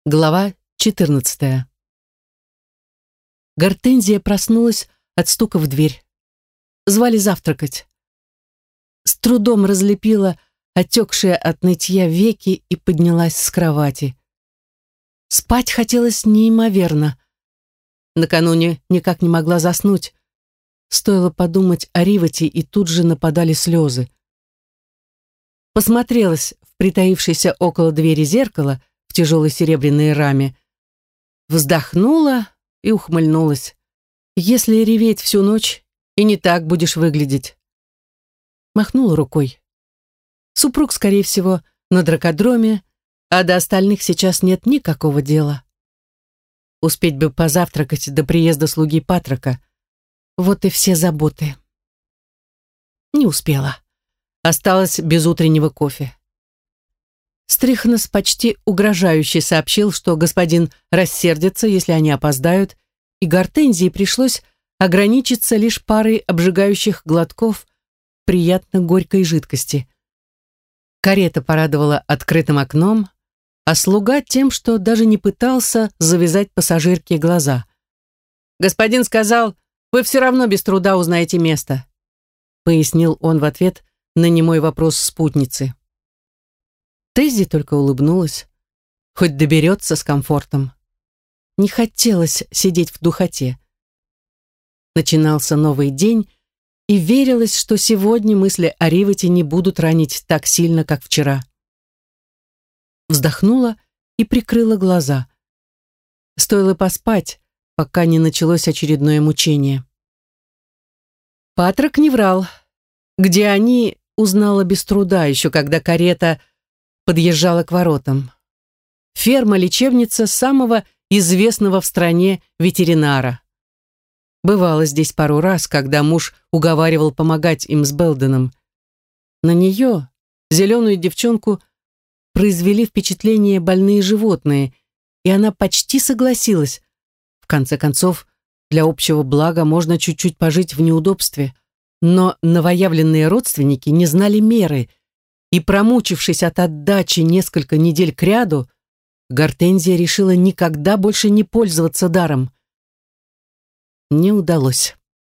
Глава 14. Гортензия проснулась от стука в дверь. Звали завтракать. С трудом разлепила отекшие от нытья веки и поднялась с кровати. Спать хотелось неимоверно. Накануне никак не могла заснуть. Стоило подумать о Ривате, и тут же нападали слезы. Посмотрелась в притаившееся около двери зеркало в тяжелой серебряной раме, вздохнула и ухмыльнулась. Если реветь всю ночь, и не так будешь выглядеть. Махнула рукой. Супруг, скорее всего, на дракодроме, а до остальных сейчас нет никакого дела. Успеть бы позавтракать до приезда слуги Патрока. Вот и все заботы. Не успела. Осталась без утреннего кофе. Стрихнос почти угрожающе сообщил, что господин рассердится, если они опоздают, и Гортензии пришлось ограничиться лишь парой обжигающих глотков приятно горькой жидкости. Карета порадовала открытым окном, а слуга тем, что даже не пытался завязать пассажирке глаза. «Господин сказал, вы все равно без труда узнаете место», пояснил он в ответ на немой вопрос спутницы. Теззи только улыбнулась. Хоть доберется с комфортом. Не хотелось сидеть в духоте. Начинался новый день, и верилось, что сегодня мысли о Ривате не будут ранить так сильно, как вчера. Вздохнула и прикрыла глаза. Стоило поспать, пока не началось очередное мучение. Патрок не врал. Где они, узнала без труда, еще когда карета подъезжала к воротам. Ферма-лечебница самого известного в стране ветеринара. Бывало здесь пару раз, когда муж уговаривал помогать им с Белденом. На нее, зеленую девчонку, произвели впечатление больные животные, и она почти согласилась. В конце концов, для общего блага можно чуть-чуть пожить в неудобстве. Но новоявленные родственники не знали меры, и, промучившись от отдачи несколько недель кряду, Гортензия решила никогда больше не пользоваться даром. Не удалось.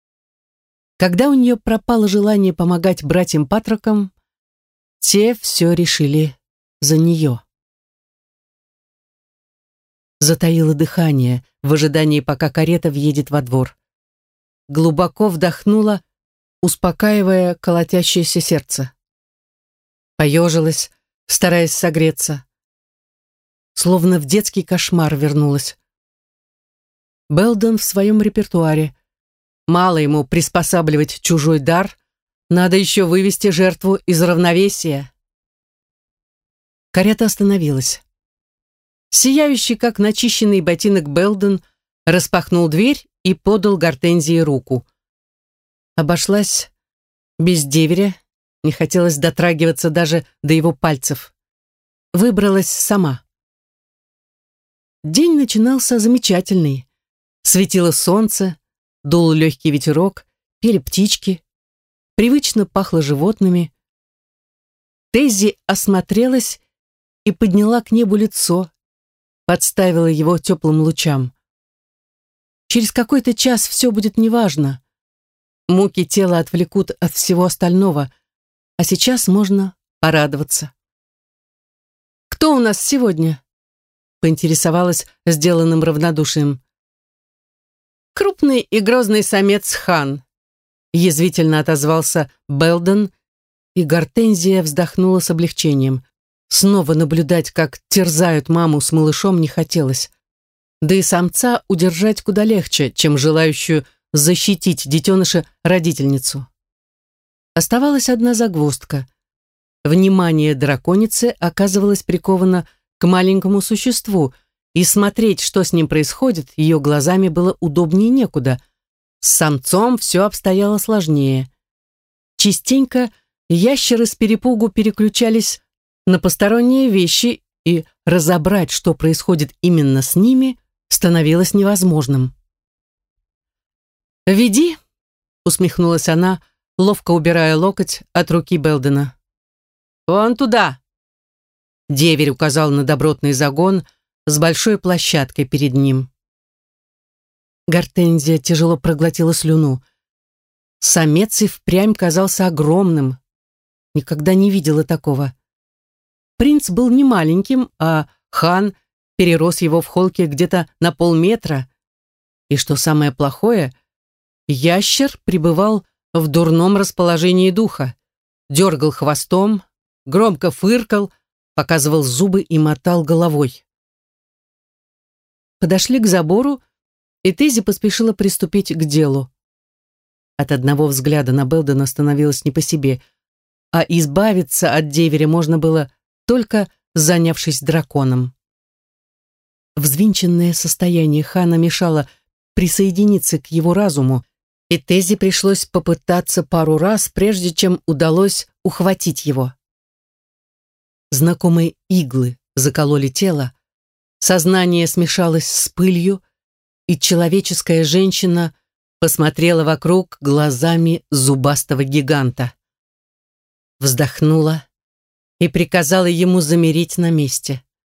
Когда у нее пропало желание помогать братьям Патрокам, те все решили за нее. Затаила дыхание в ожидании, пока карета въедет во двор. Глубоко вдохнула, успокаивая колотящееся сердце. Поежилась, стараясь согреться. Словно в детский кошмар вернулась. Белден в своем репертуаре. Мало ему приспосабливать чужой дар, надо еще вывести жертву из равновесия. Карета остановилась. Сияющий, как начищенный ботинок, Белден распахнул дверь и подал Гортензии руку. Обошлась без деверя. Не хотелось дотрагиваться даже до его пальцев. Выбралась сама. День начинался замечательный. Светило солнце, дул легкий ветерок, пели птички. Привычно пахло животными. Теззи осмотрелась и подняла к небу лицо, подставила его теплым лучам. Через какой-то час все будет неважно. Муки тела отвлекут от всего остального, а сейчас можно порадоваться. «Кто у нас сегодня?» — поинтересовалась сделанным равнодушием. «Крупный и грозный самец Хан», — язвительно отозвался Белден, и Гортензия вздохнула с облегчением. Снова наблюдать, как терзают маму с малышом, не хотелось. Да и самца удержать куда легче, чем желающую защитить детеныша родительницу. Оставалась одна загвоздка. Внимание драконицы оказывалось приковано к маленькому существу, и смотреть, что с ним происходит, ее глазами было удобнее некуда. С самцом все обстояло сложнее. Частенько ящеры с перепугу переключались на посторонние вещи, и разобрать, что происходит именно с ними, становилось невозможным. «Веди», — усмехнулась она, ловко убирая локоть от руки Белдена. «Вон туда!» Деверь указал на добротный загон, с большой площадкой перед ним. Гортензия тяжело проглотила слюну. Самец и впрямь казался огромным. Никогда не видела такого. Принц был не маленьким, а хан перерос его в холке где-то на полметра. И что самое плохое, ящер пребывал в дурном расположении духа, дергал хвостом, громко фыркал, показывал зубы и мотал головой. Подошли к забору, и Тейзи поспешила приступить к делу. От одного взгляда на Белдена становилось не по себе, а избавиться от деверя можно было, только занявшись драконом. Взвинченное состояние хана мешало присоединиться к его разуму, и Тейзи пришлось попытаться пару раз, прежде чем удалось ухватить его. Знакомые иглы закололи тело, сознание смешалось с пылью, и человеческая женщина посмотрела вокруг глазами зубастого гиганта. Вздохнула и приказала ему замереть на месте.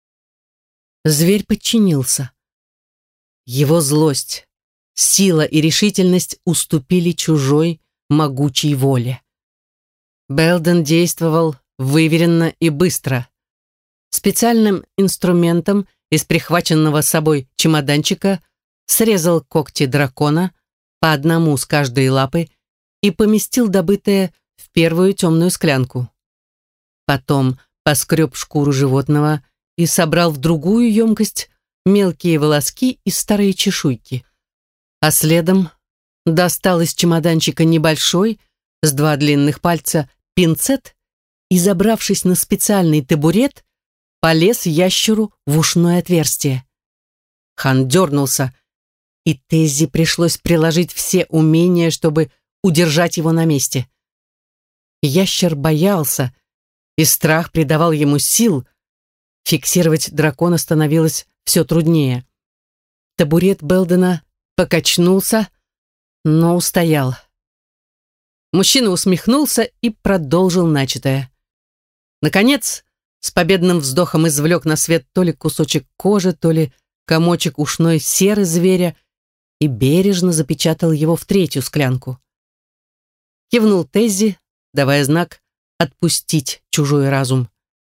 Зверь подчинился. Его злость, сила и решительность уступили чужой могучей воле. Белден действовал выверенно и быстро. Специальным инструментом из прихваченного с собой чемоданчика срезал когти дракона по одному с каждой лапы и поместил добытое в первую темную склянку. Потом поскреб шкуру животного и собрал в другую емкость мелкие волоски и старые чешуйки. А следом достал из чемоданчика небольшой, с 2 длинных пальца, пинцет и, забравшись на специальный табурет, полез ящеру в ушное отверстие. Хан дернулся, и Тейзи пришлось приложить все умения, чтобы удержать его на месте. Ящер боялся, и страх придавал ему сил. Фиксировать дракона становилось все труднее. Табурет Белдена покачнулся, но устоял. Мужчина усмехнулся и продолжил начатое. Наконец, с победным вздохом извлек на свет то ли кусочек кожи, то ли комочек ушной серы зверя и бережно запечатал его в 3-ю склянку. Кивнул Тейзи, давая знак отпустить чужой разум.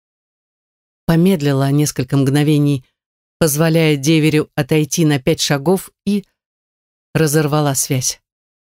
Помедлила несколько мгновений, позволяя деверю отойти на 5 шагов, и разорвала связь.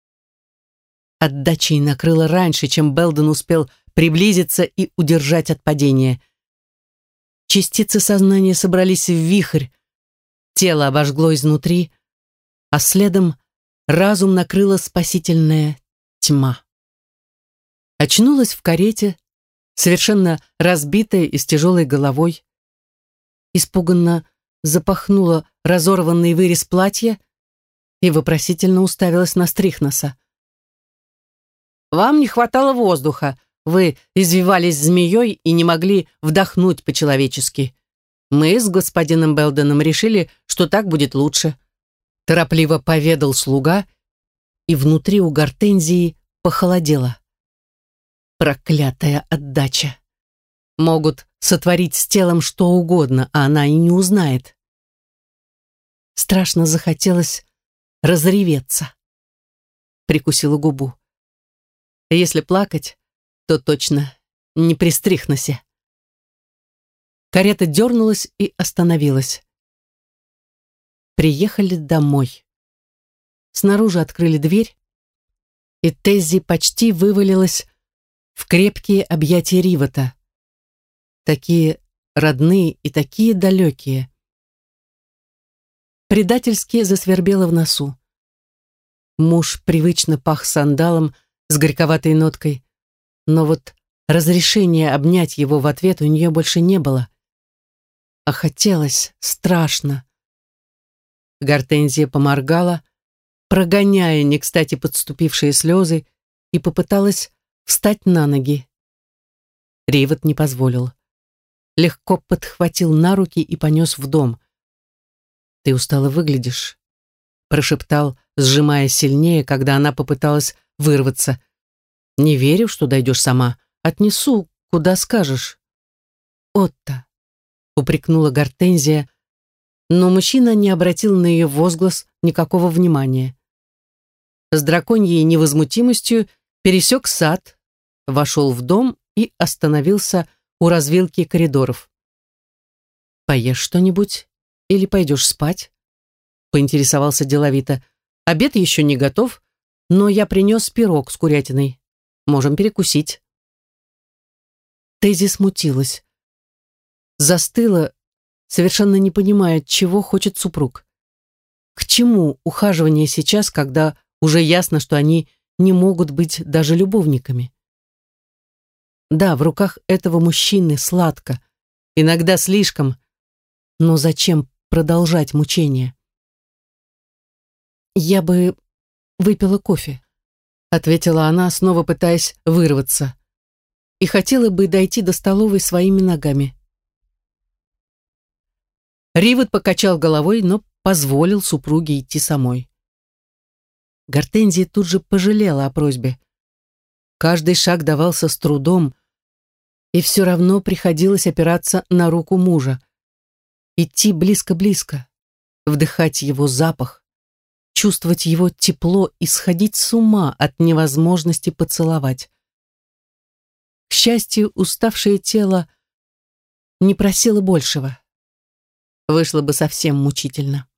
Отдачей накрыла раньше, чем Белден успел приблизиться и удержать от падения. Частицы сознания собрались в вихрь, тело обожгло изнутри, а следом разум накрыла спасительная тьма. Очнулась в карете, совершенно разбитая и с тяжелой головой. Испуганно запахнула разорванный вырез платья и вопросительно уставилась на Стрихноса. «Вам не хватало воздуха, вы извивались змеей и не могли вдохнуть по-человечески. Мы с господином Белденом решили, что так будет лучше», торопливо поведал слуга, и внутри у Гортензии похолодело. Проклятая отдача. Могут сотворить с телом что угодно, а она и не узнает. Страшно захотелось разреветься. Прикусила губу. Если плакать, то точно не при Стрихносе. Карета дернулась и остановилась. Приехали домой. Снаружи открыли дверь, и Тейзи почти вывалилась в крепкие объятия Ривата. Такие родные и такие далекие. Предательски засвербело в носу. Муж привычно пах сандалом с горьковатой ноткой, но вот разрешения обнять его в ответ у нее больше не было. А хотелось страшно. Гортензия поморгала, прогоняя не кстати подступившие слезы, и попыталась встать на ноги. Риват не позволил. Легко подхватил на руки и понес в дом. «Ты устало выглядишь», — прошептал, сжимая сильнее, когда она попыталась вырваться. «Не верю, что дойдешь сама. Отнесу, куда скажешь». «Отто», — упрекнула Гортензия, Но мужчина не обратил на ее возглас никакого внимания. С драконьей невозмутимостью пересек сад, вошел в дом и остановился у развилки коридоров. «Поешь что-нибудь или пойдешь спать?» — поинтересовался деловито. «Обед еще не готов, но я принес пирог с курятиной. Можем перекусить». Тейзи смутилась. Застыла, совершенно не понимая, чего хочет супруг. К чему ухаживание сейчас, когда уже ясно, что они не могут быть даже любовниками? Да, в руках этого мужчины сладко, иногда слишком, но зачем продолжать мучение? «Я бы выпила кофе», — ответила она, снова пытаясь вырваться, «и хотела бы дойти до столовой своими ногами». Ривет покачал головой, но позволил супруге идти самой. Гортензия тут же пожалела о просьбе. Каждый шаг давался с трудом, и все равно приходилось опираться на руку мужа. Идти близко-близко, вдыхать его запах, чувствовать его тепло и сходить с ума от невозможности поцеловать. К счастью, уставшее тело не просило большего. Вышло бы совсем мучительно.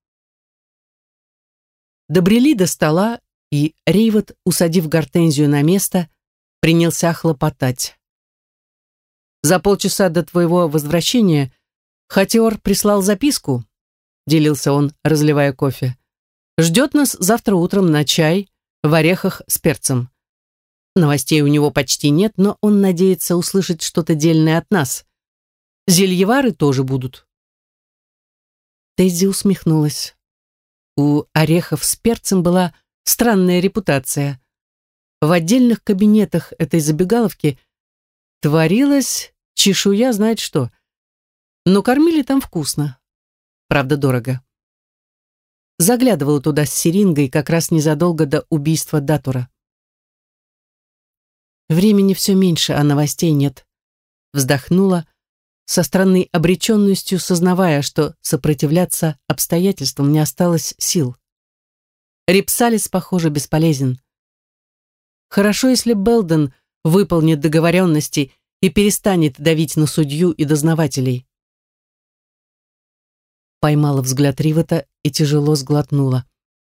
Добрели до стола, и Ривет, усадив Гортензию на место, принялся хлопотать. «За полчаса до твоего возвращения Хатиор прислал записку», — делился он, разливая кофе. «Ждет нас завтра утром на чай в орехах с перцем. Новостей у него почти нет, но он надеется услышать что-то дельное от нас. Зельевары тоже будут». Тейзи усмехнулась. У орехов с перцем была странная репутация. В отдельных кабинетах этой забегаловки творилось чешуя знает что. Но кормили там вкусно. Правда, дорого. Заглядывала туда с Серингой как раз незадолго до убийства Датура. Времени все меньше, а новостей нет. Вздохнула, со странной обреченностью сознавая, что сопротивляться обстоятельствам не осталось сил. Рипсалис, похоже, бесполезен. Хорошо, если Белден выполнит договоренности и перестанет давить на судью и дознавателей. Поймала взгляд Ривета и тяжело сглотнула.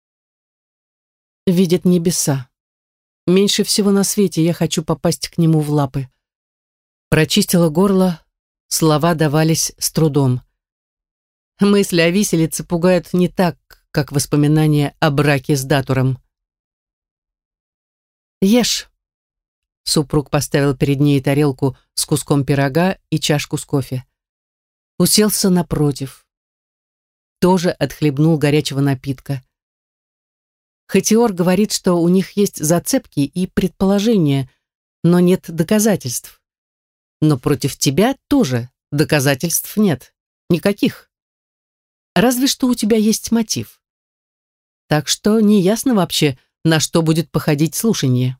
Видят небеса. Меньше всего на свете я хочу попасть к нему в лапы. Прочистила горло, слова давались с трудом. Мысли о виселице пугают не так, как воспоминания о браке с Датуром. «Ешь». Супруг поставил перед ней тарелку с куском пирога и чашку с кофе. Уселся напротив. Тоже отхлебнул горячего напитка. Хатиор говорит, что у них есть зацепки и предположения, но нет доказательств. Но против тебя тоже доказательств нет. Никаких. Разве что у тебя есть мотив. Так что неясно вообще, на что будет походить слушание.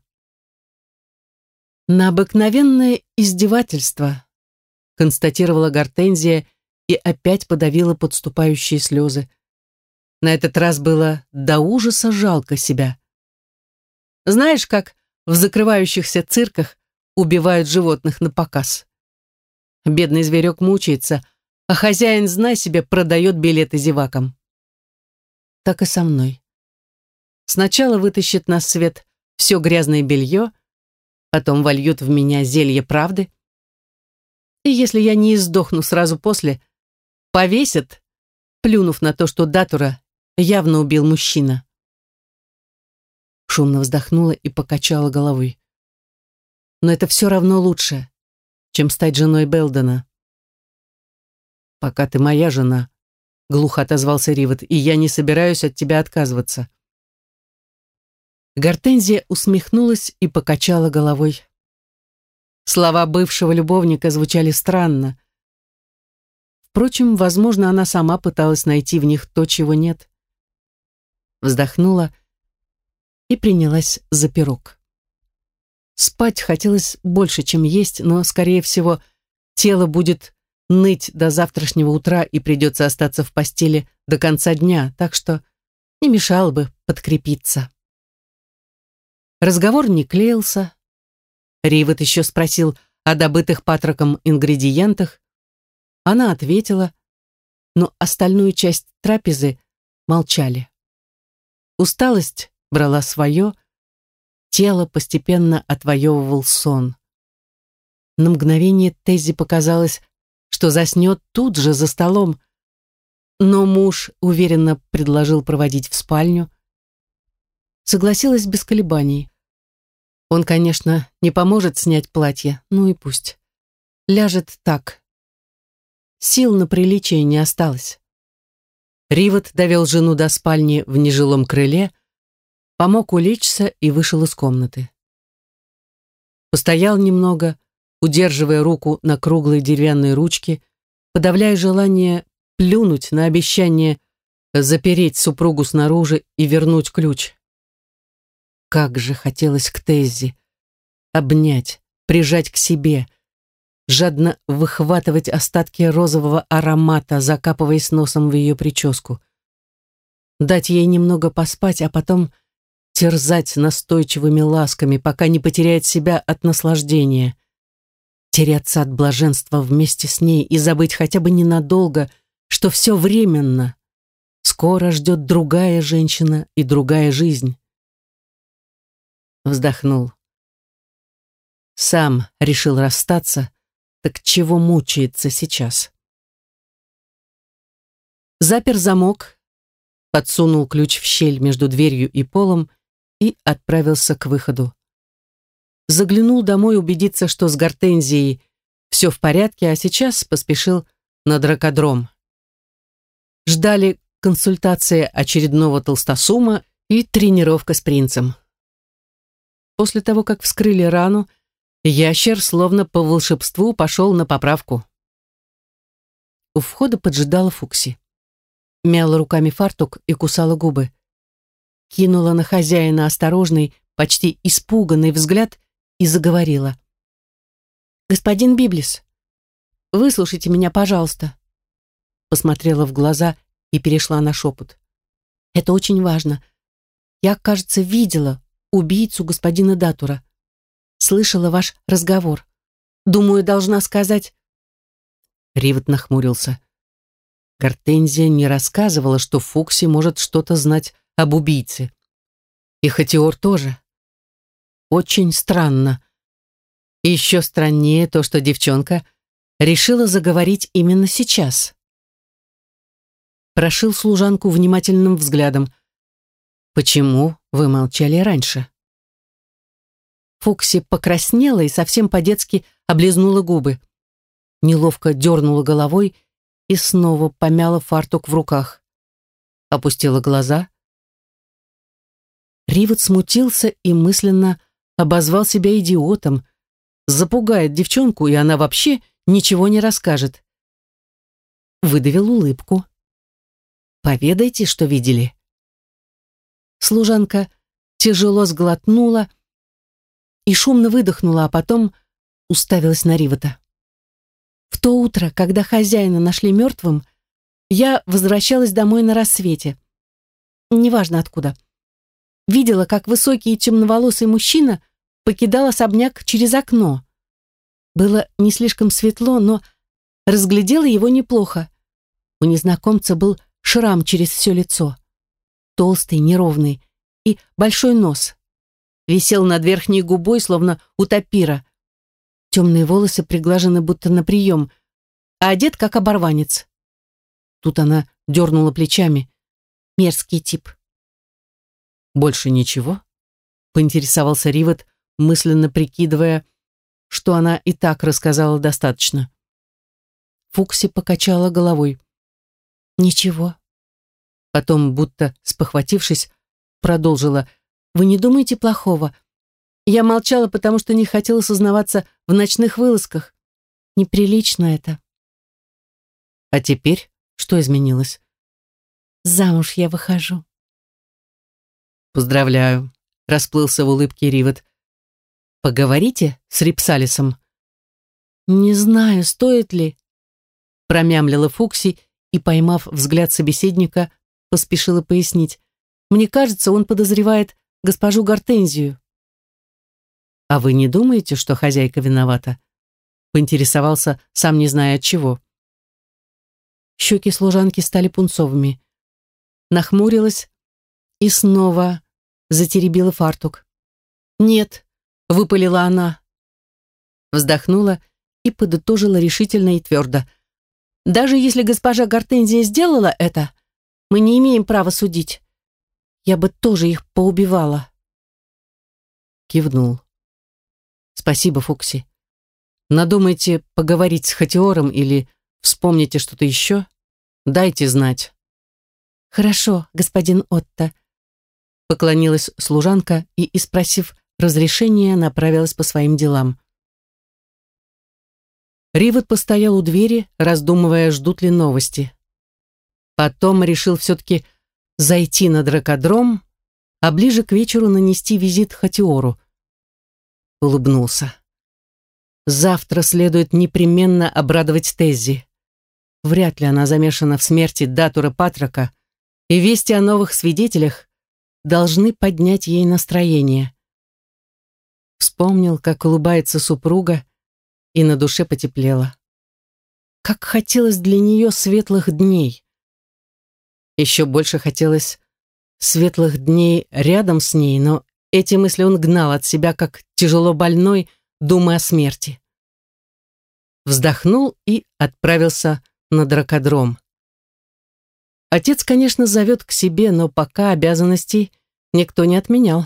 На обыкновенное издевательство, констатировала Гортензия и опять подавила подступающие слезы. На этот раз было до ужаса жалко себя. Знаешь, как в закрывающихся цирках убивают животных на показ? Бедный зверек мучается, а хозяин, знай себе, продает билеты зевакам. Так и со мной. Сначала вытащит на свет все грязное белье, потом вольют в меня зелье правды, и если я не издохну сразу после, повесят, плюнув на то, что Датура явно убил мужчина. Шумно вздохнула и покачала головой. Но это все равно лучше, чем стать женой Белдена. «Пока ты моя жена», — глухо отозвался Ривет, «и я не собираюсь от тебя отказываться». Гортензия усмехнулась и покачала головой. Слова бывшего любовника звучали странно. Впрочем, возможно, она сама пыталась найти в них то, чего нет. Вздохнула и принялась за пирог. Спать хотелось больше, чем есть, но, скорее всего, тело будет ныть до завтрашнего утра и придется остаться в постели до конца дня, так что не мешало бы подкрепиться. Разговор не клеился. Ривет еще спросил о добытых Патроком ингредиентах. Она ответила, но остальную часть трапезы молчали. Усталость брала свое, тело постепенно отвоевывал сон. На мгновение Теззи показалось, что заснет тут же за столом, но муж уверенно предложил проводить в спальню. Согласилась без колебаний. Он, конечно, не поможет снять платье, ну и пусть. Ляжет так. Сил на приличие не осталось. Ривет довел жену до спальни в нежилом крыле, помог улечься и вышел из комнаты. Постоял немного, удерживая руку на круглой деревянной ручке, подавляя желание плюнуть на обещание запереть супругу снаружи и вернуть ключ. Как же хотелось к Теззи, обнять, прижать к себе, жадно выхватывать остатки розового аромата, закапываясь носом в ее прическу. Дать ей немного поспать, а потом терзать настойчивыми ласками, пока не потеряет себя от наслаждения. Теряться от блаженства вместе с ней и забыть хотя бы ненадолго, что все временно. Скоро ждет другая женщина и другая жизнь. Вздохнул. Сам решил расстаться, так чего мучается сейчас? Запер замок, подсунул ключ в щель между дверью и полом и отправился к выходу. Заглянул домой убедиться, что с Гортензией все в порядке, а сейчас поспешил на дракодром. Ждали консультация очередного толстосума и тренировка с принцем. После того, как вскрыли рану, ящер, словно по волшебству, пошел на поправку. У входа поджидала Фукси. Мяла руками фартук и кусала губы. Кинула на хозяина осторожный, почти испуганный взгляд и заговорила. «Господин Библис, выслушайте меня, пожалуйста». Посмотрела в глаза и перешла на шепот. «Это очень важно. Я, кажется, видела убийцу господина Датура. Слышала ваш разговор. Думаю, должна сказать...» Ривет нахмурился. Гортензия не рассказывала, что Фукси может что-то знать об убийце. И Хатиор тоже. Очень странно. И еще страннее то, что девчонка решила заговорить именно сейчас. Прошил служанку внимательным взглядом. «Почему вы молчали раньше?» Фукси покраснела и совсем по-детски облизнула губы. Неловко дернула головой и снова помяла фартук в руках. Опустила глаза. Ривет смутился и мысленно обозвал себя идиотом. Запугает девчонку, и она вообще ничего не расскажет. Выдавил улыбку. «Поведайте, что видели». Служанка тяжело сглотнула и шумно выдохнула, а потом уставилась на Ривета. «В то утро, когда хозяина нашли мертвым, я возвращалась домой на рассвете. Неважно откуда. Видела, как высокий и темноволосый мужчина покидал особняк через окно. Было не слишком светло, но разглядела его неплохо. У незнакомца был шрам через все лицо. Толстый, неровный, и большой нос. Висел над верхней губой, словно у тапира. Темные волосы приглажены будто на прием, а одет как оборванец. Тут она дернула плечами. Мерзкий тип. «Больше ничего?» — поинтересовался Ривет, мысленно прикидывая, что она и так рассказала достаточно. Фукси покачала головой. «Ничего». Потом, будто спохватившись, продолжила. «Вы не думаете плохого? Я молчала, потому что не хотела сознаваться в ночных вылазках. Неприлично это». «А теперь что изменилось?» «Замуж я выхожу». «Поздравляю», — расплылся в улыбке Ривет. «Поговорите с Рипсалисом?» «Не знаю, стоит ли». промямлила Фукси и, поймав взгляд собеседника, поспешила пояснить. «Мне кажется, он подозревает госпожу Гортензию». «А вы не думаете, что хозяйка виновата?» Поинтересовался, сам не зная от чего. Щеки служанки стали пунцовыми. Нахмурилась и снова затеребила фартук. «Нет», — выпалила она. Вздохнула и подытожила решительно и твердо. «Даже если госпожа Гортензия сделала это, мы не имеем права судить. Я бы тоже их поубивала». Кивнул. «Спасибо, Фукси. Надумайте поговорить с Хатиором или вспомните что-то еще? Дайте знать». «Хорошо, господин Отто», — поклонилась служанка и, испросив разрешения, направилась по своим делам. Ривот постоял у двери, раздумывая, ждут ли новости. Потом решил все-таки зайти на дракодром, а ближе к вечеру нанести визит Хатиору. Улыбнулся. Завтра следует непременно обрадовать Теззи. Вряд ли она замешана в смерти Датура Патрака, и вести о новых свидетелях должны поднять ей настроение. Вспомнил, как улыбается супруга, и на душе потеплело. Как хотелось для нее светлых дней. Еще больше хотелось светлых дней рядом с ней, но эти мысли он гнал от себя, как тяжело больной, думая о смерти. Вздохнул и отправился на дракодром. Отец, конечно, зовет к себе, но пока обязанностей никто не отменял.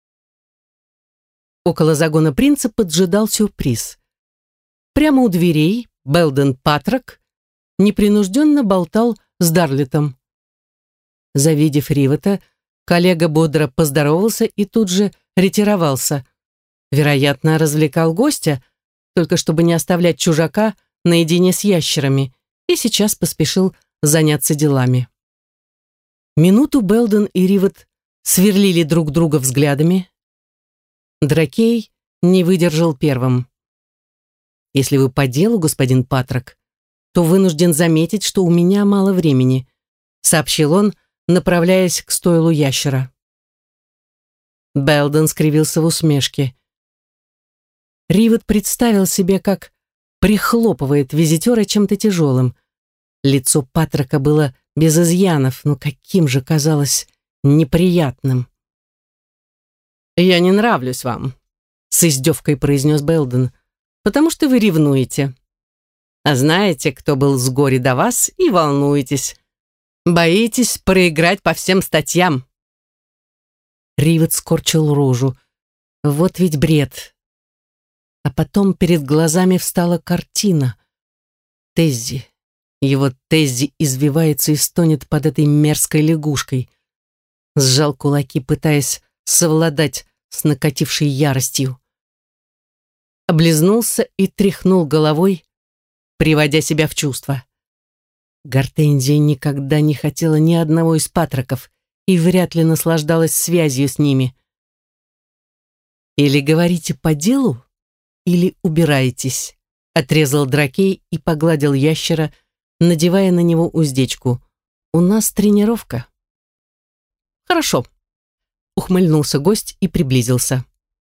Около загона принца поджидал сюрприз. Прямо у дверей Белден Патрак непринужденно болтал с Дарлетом. Завидев Ривота, коллега бодро поздоровался и тут же ретировался. Вероятно, развлекал гостя, только чтобы не оставлять чужака наедине с ящерами, и сейчас поспешил заняться делами. Минуту Белден и Ривот сверлили друг друга взглядами. Дракей не выдержал первым. «Если вы по делу, господин Патрак, то вынужден заметить, что у меня мало времени», сообщил он, направляясь к стойлу ящера. Белден скривился в усмешке. Ривот представил себе, как прихлопывает визитера чем-то тяжелым. Лицо Патрака было без изъянов, но каким же казалось неприятным. «Я не нравлюсь вам», — с издевкой произнес Белден, «потому что вы ревнуете. А знаете, кто был с горя до вас, и волнуетесь. Боитесь проиграть по всем статьям». Ривот скорчил рожу. Вот ведь бред. А потом перед глазами встала картина. Теззи. Его Теззи извивается и стонет под этой мерзкой лягушкой. Сжал кулаки, пытаясь совладать с накатившей яростью. Облизнулся и тряхнул головой, приводя себя в чувство. Гортензия никогда не хотела ни одного из Патраков и вряд ли наслаждалась связью с ними. «Или говорите по делу, или убираетесь», отрезал Дракей и погладил ящера, надевая на него уздечку. «У нас тренировка». «Хорошо», — ухмыльнулся гость и приблизился.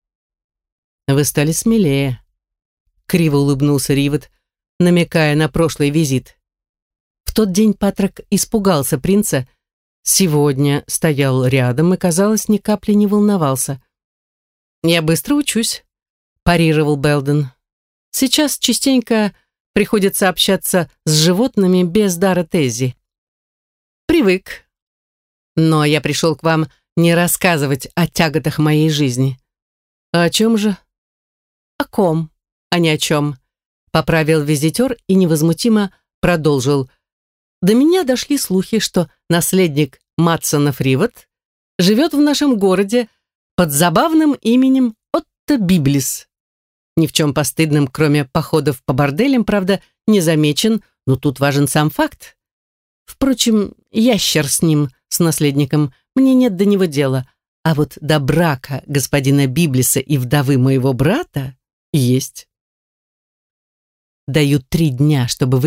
«Вы стали смелее», — криво улыбнулся Ривот, намекая на прошлый визит. В тот день Патрак испугался принца, сегодня стоял рядом и, казалось, ни капли не волновался. «Я быстро учусь», — парировал Белден. «Сейчас частенько приходится общаться с животными без дара Теззи. Привык. Но я пришел к вам не рассказывать о тяготах моей жизни». «А о чем же?» «О ком, а не о чем», — поправил визитер и невозмутимо продолжил. «До меня дошли слухи, что наследник Матсонов Ривот живет в нашем городе под забавным именем Отто Библис. Ни в чем постыдным, кроме походов по борделям, правда, не замечен, но тут важен сам факт. Впрочем, ящер с ним, с наследником, мне нет до него дела, а вот до брака господина Библиса и вдовы моего брата есть. Даю 3 дня, чтобы вы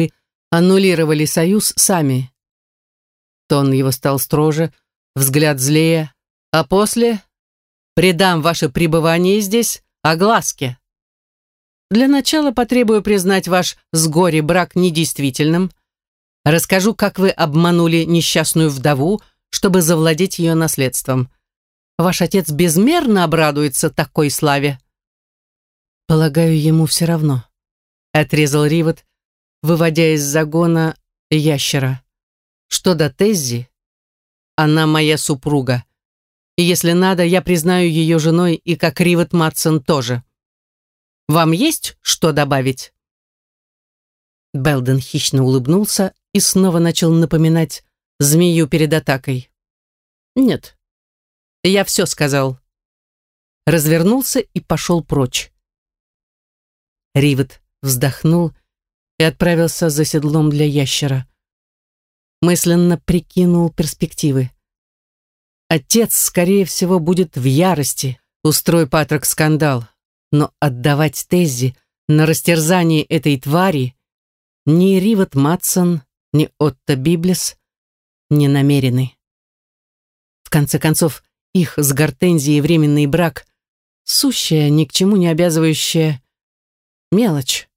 аннулировали союз сами. Тон его стал строже, взгляд злее, а после предам ваше пребывание здесь огласке. Для начала потребую признать ваш с горе брак недействительным. Расскажу, как вы обманули несчастную вдову, чтобы завладеть ее наследством. Ваш отец безмерно обрадуется такой славе. Полагаю, ему все равно, отрезал Ривот, выводя из загона ящера. Что до Теззи, она моя супруга, и если надо, я признаю ее женой и как Ривот Матсон тоже. Вам есть что добавить?» Белден хищно улыбнулся и снова начал напоминать змею перед атакой. «Нет, я все сказал». Развернулся и пошел прочь. Ривот вздохнул и отправился за седлом для ящера. Мысленно прикинул перспективы. Отец, скорее всего, будет в ярости, устрой Патрик скандал, но отдавать Теззи на растерзание этой твари ни Ривот Матсон, ни Отто Библес не намерены. В конце концов, их с Гортензией временный брак — сущая, ни к чему не обязывающая мелочь.